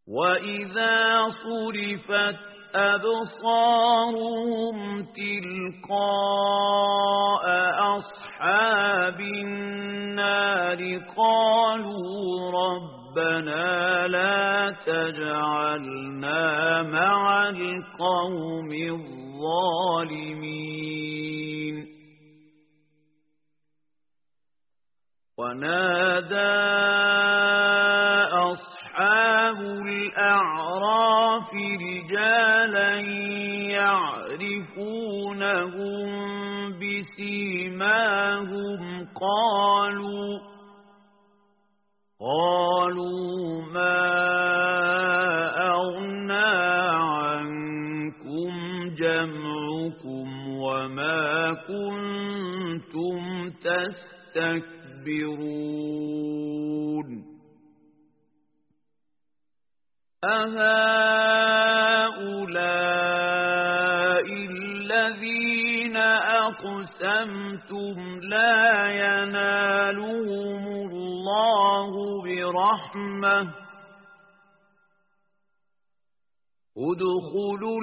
وإذا صرفت أبصارهم تلقاء أصحاب النار قالوا ربنا لا تجعلنا مع القوم الظالمين ونادى أصحاب الأعراف رجالا يعرفونهم بسيماهم قالوا ما أغنى عنكم جمعكم وما كنتم تستكبرون أهؤلاء الذين أقسمتم لا ينالهم الله برحمة ادخلوا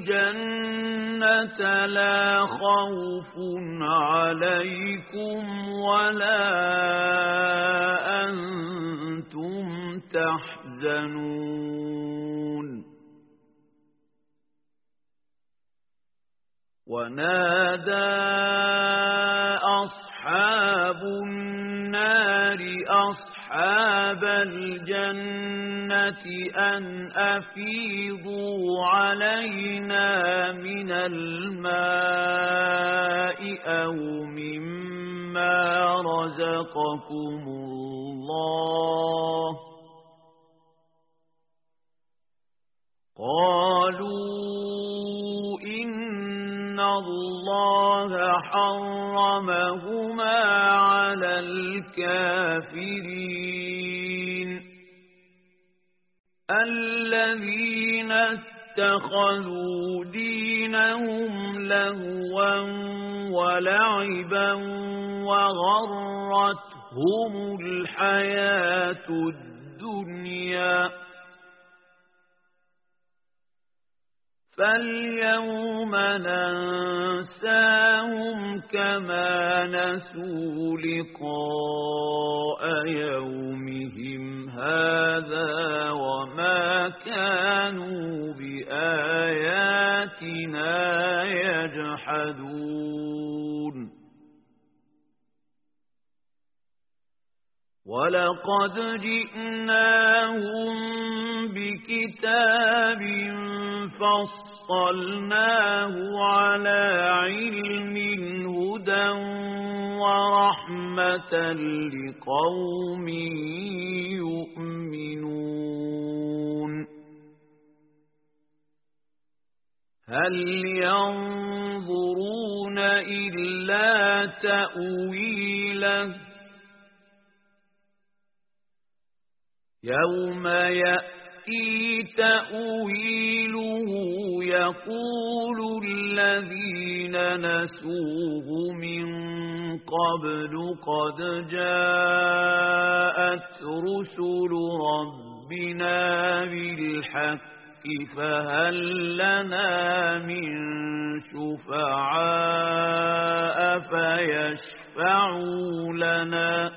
الجنة لا خوف عليكم ولا أنتم تحزنون ونادى أصحاب النار أصحاب الجنة أن أفيضوا علينا من الماء أو مما رزقكم الله قالوا إن الله حرمهما على الكافرين الذين اتخذوا دينهم لهوا ولعبا وغرتهم الحياة الدنيا فاليوم ننساهم كما نسوا لقاء يومهم هذا وما كانوا بآياتنا يجحدون ولقد جئناهم بكتاب فصلناه على علم هدى ورحمة لقوم يؤمنون هل ينظرون إلا تأويله يوم يأتي تأويله يقول الذين نسوه من قبل قد جاءت رسل ربنا بالحق فهل لنا من شفعاء فيشفعوا لنا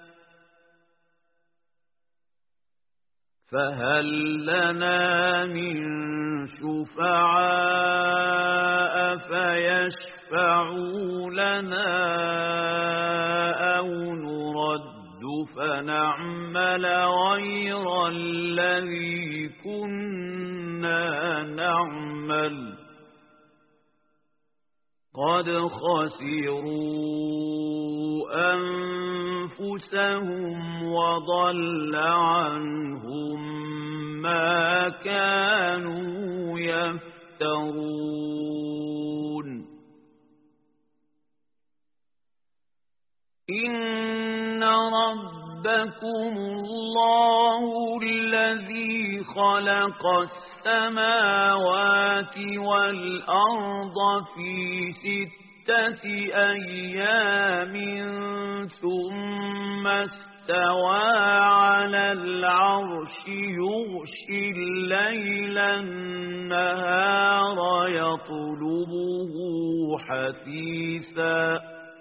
أو نرد فنعمل غير الذي كنا نعمل قد خسروا أنفسهم وضل عنهم ما كانوا يفترون إن ربكم الله الذي خلق السماوات والأرض في 6 أيام ثم استوى على العرش يغشي الليل النهار يطلبه حثيثا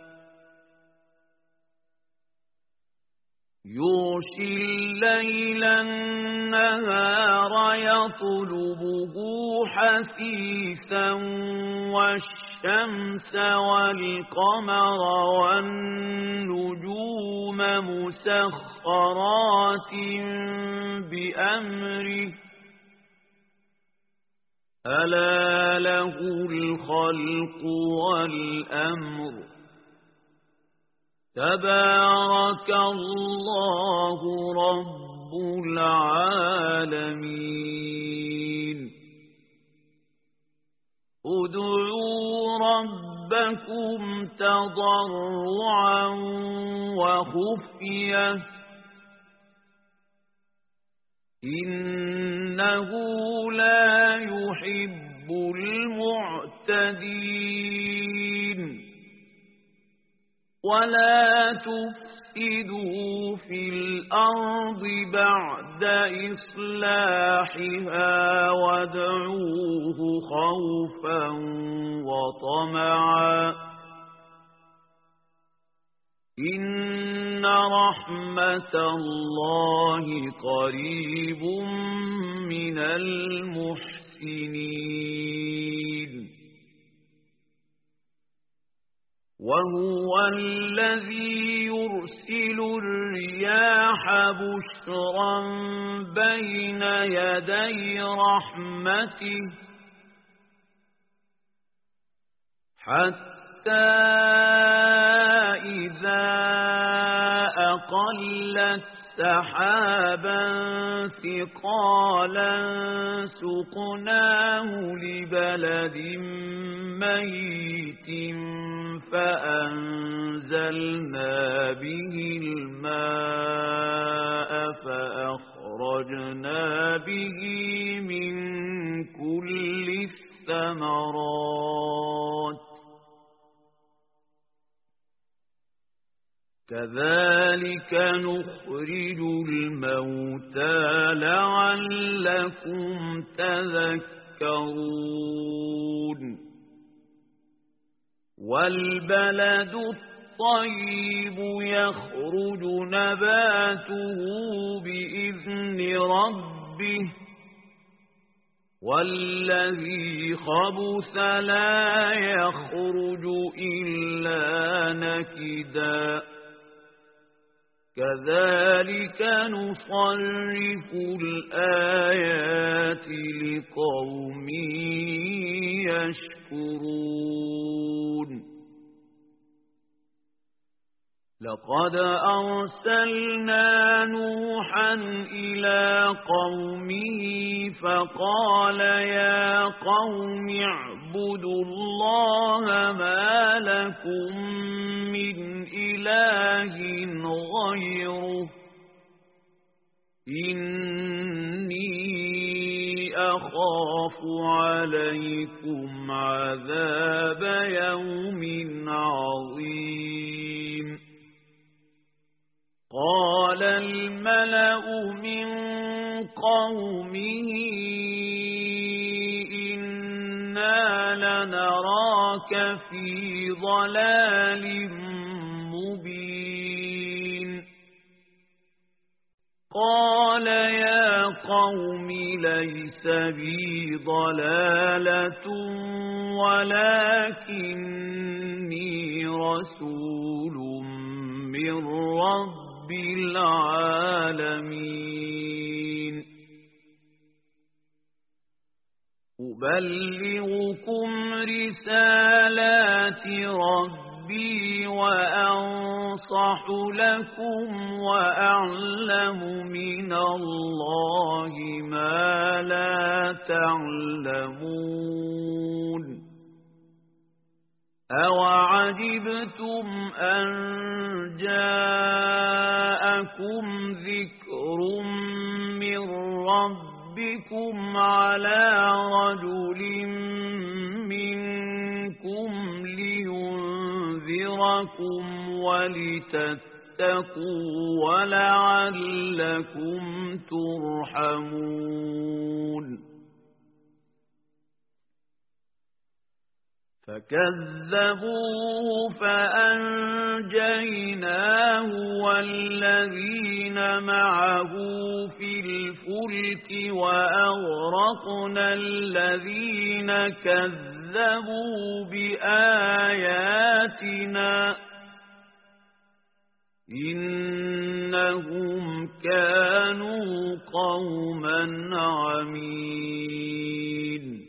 يغشي الليل النهار يطلبه حثيثا والشمس والقمر والنجوم مسخرات بأمره ألا له الخلق والأمر تبارك الله رب العالمين ادعوا ربكم تضرعا وخفية إنه لا يحب المعتدين ولا تفسدوا في الأرض بعد إصلاحها وادعوه خوفا وطمعا إن رحمة الله قريب من المحسنين وهو الذي يرسل الرياح بشرا بين يدي رحمته حتى إذا أقلت سحابا ثقالا سقناه لبلد ميت فأنزلنا به الماء فأخرجنا به من كل الثمرات كذلك نخرج الموتى لعلكم تذكرون والبلد الطيب يخرج نباته بإذن ربه والذي خبث لا يخرج إلا نكدا كذلك نصرف الآيات لقوم يشكرون لقد أرسلنا نوحا إلى قومه فقال يا قوم اعبدوا الله ما لكم من إله غيره إني أخاف عليكم عذاب يوم عظيم قال الملأ من قومه إنا لنراك في ضلال مبين قال يا قوم ليس بي ضلالة ولكني رسول من رب العالمين أبلغكم رسالات ربي وأنصح لكم وأعلم من الله ما لا تعلمون أوعجبتم أن جاءكم ذكر من ربكم على رجل منكم لينذركم تتقوا ولعلكم ترحمون فكذبوه فأنجيناه والذين معه في الفلك وأغرقنا الذين كذبوا بآياتنا إنهم كانوا قوما عمين